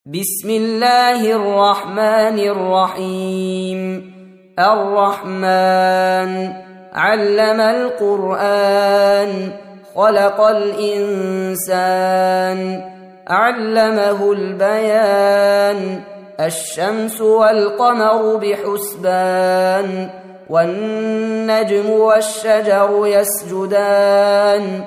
بسم الله الرحمن الرحيم. الرحمن علم القرآن خلق الإنسان علمه البيان الشمس والقمر بحسبان والنجم والشجر يسجدان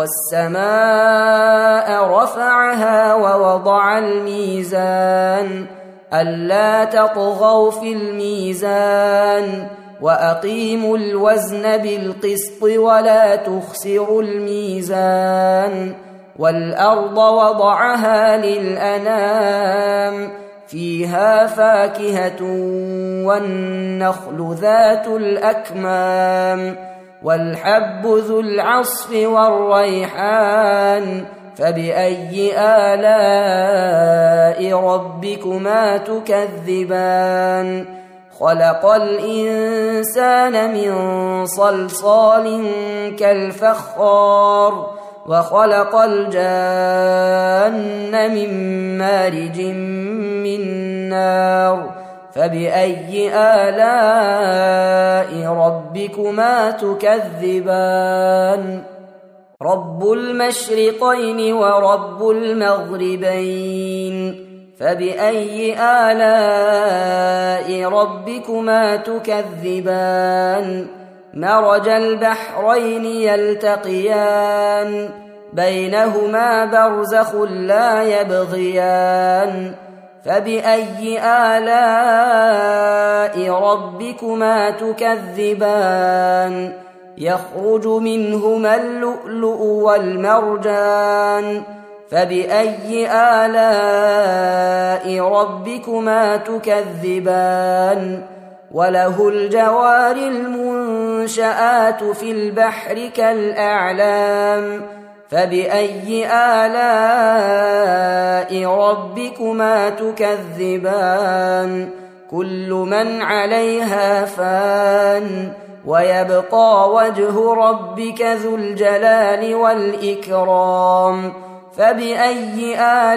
والسماء رفعها ووضع الميزان ألا تطغوا في الميزان وأقيموا الوزن بالقسط ولا تخسروا الميزان والأرض وضعها للأنام فيها فاكهة والنخل ذات الأكمام والحب ذو العصف والريحان فبأي آلاء ربكما تكذبان خلق الإنسان من صلصال كالفخار وخلق الجان من مارج من نار فبأي آلاء ربكما تكذبان رب المشرقين ورب المغربين فبأي آلاء ربكما تكذبان مرج البحرين يلتقيان بينهما برزخ لا يبغيان فبأي آلاء ربكما تكذبان يخرج منهما اللؤلؤ والمرجان فبأي آلاء ربكما تكذبان وله الجوار المنشآت في البحر كالأعلام فبأي آلاء ربكما تكذبان كل من عليها فان ويبقى وجه ربك ذو الجلال والإكرام فبأي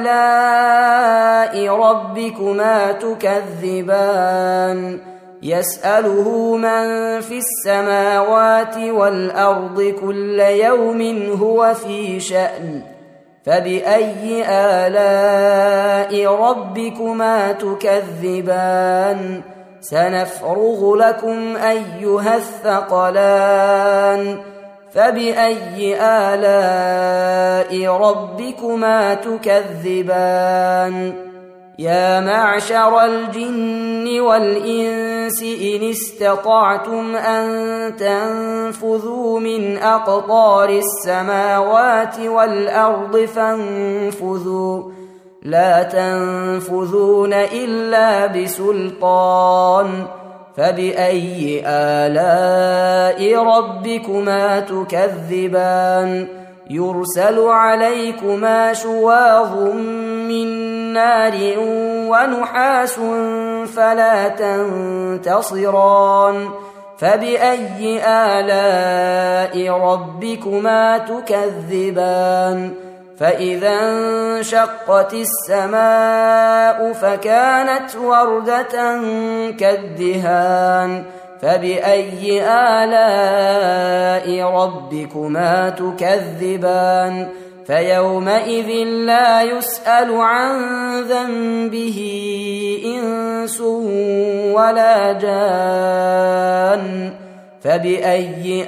آلاء ربكما تكذبان يسأله من في السماوات والأرض كل يوم هو في شأن فبأي آلاء ربكما تكذبان سنفرغ لكم أيها الثقلان فبأي آلاء ربكما تكذبان يا معشر الجن والإنس إن استطعتم أن تنفذوا من أقطار السماوات والأرض فانفذوا لا تنفذون إلا بسلطان فبأي آلاء ربكما تكذبان يرسل عليكما شواظ من نار ونحاس فلا تنتصران فبأي آلاء ربكما تكذبان فإذا انشقت السماء فكانت وردة كالدهان فبأي آلاء ربكما تكذبان فيومئذ لا يسأل عن ذنبه إنس ولا جان فبأي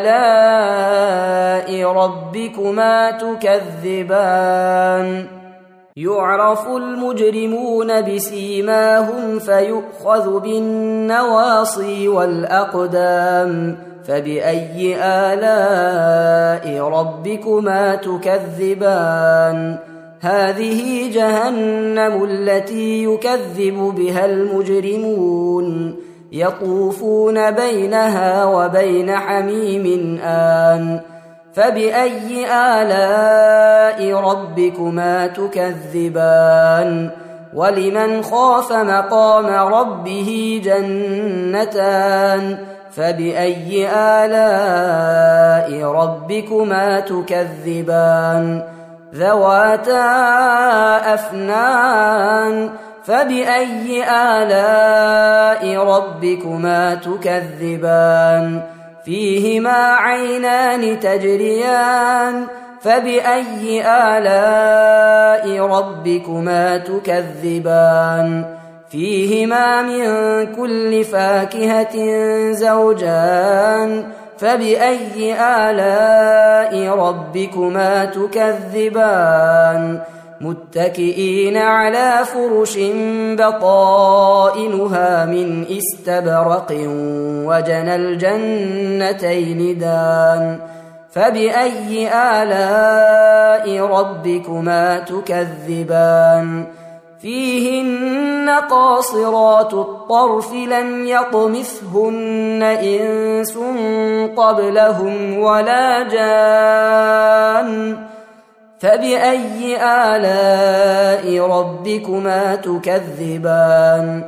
آلاء ربكما تكذبان يعرف المجرمون بسيماهم فيؤخذ بالنواصي والأقدام فبأي آلاء ربكما تكذبان هذه جهنم التي يكذب بها المجرمون يطوفون بينها وبين حميم آن فبأي آلاء ربكما تكذبان ولمن خاف مقام ربه جنتان فبأي آلاء ربكما تكذبان ذواتا أفنان فبأي آلاء ربكما تكذبان فيهما عينان تجريان فبأي آلاء ربكما تكذبان فيهما من كل فاكهة زوجان فبأي آلاء ربكما تكذبان متكئين على فرش بطائنها من استبرق وجنى الجنتين دان فبأي آلاء ربكما تكذبان فيهن قاصرات الطرف لم يطمثهن إنس قبلهم ولا جان فبأي آلاء ربكما تكذبان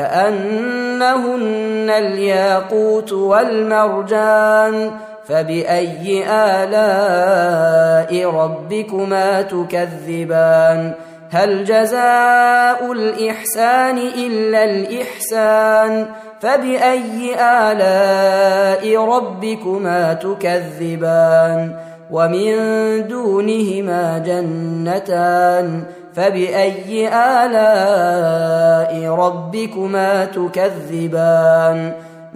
كأنهن الياقوت والمرجان فبأي آلاء ربكما تكذبان هل جزاء الإحسان إلا الإحسان فبأي آلاء ربكما تكذبان ومن دونهما جنتان فبأي آلاء ربكما تكذبان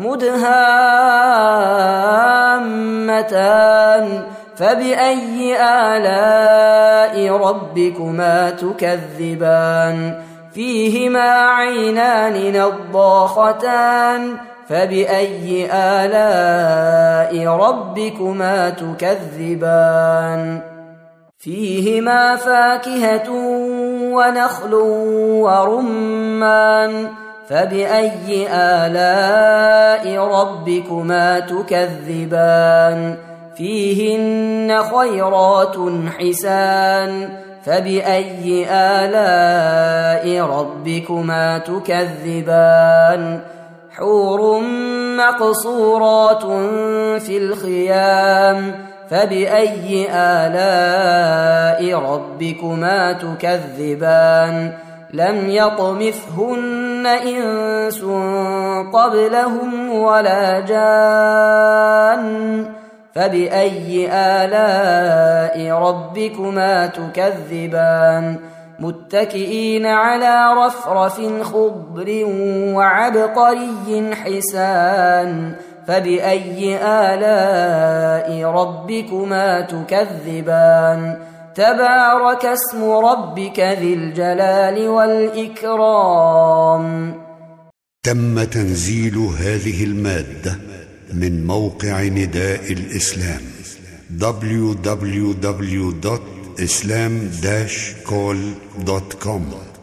مدهامتان فبأي آلاء ربكما تكذبان فيهما عينان نضاختان فبأي آلاء ربكما تكذبان فيهما فاكهة ونخل ورمان فبأي آلاء ربكما تكذبان فيهن خيرات حسان فبأي آلاء ربكما تكذبان حور مقصورات في الخيام فبأي آلاء ربكما تكذبان لم يطمثهن إنس قبلهم ولا جان فبأي آلاء ربكما تكذبان متكئين على رفرف خضر وعبقري حسان فبأي آلاء ربكما تكذبان تبارك اسم ربك ذي الجلال والإكرام. تم تنزيل هذه المادة من موقع نداء الإسلام www.islam-call.com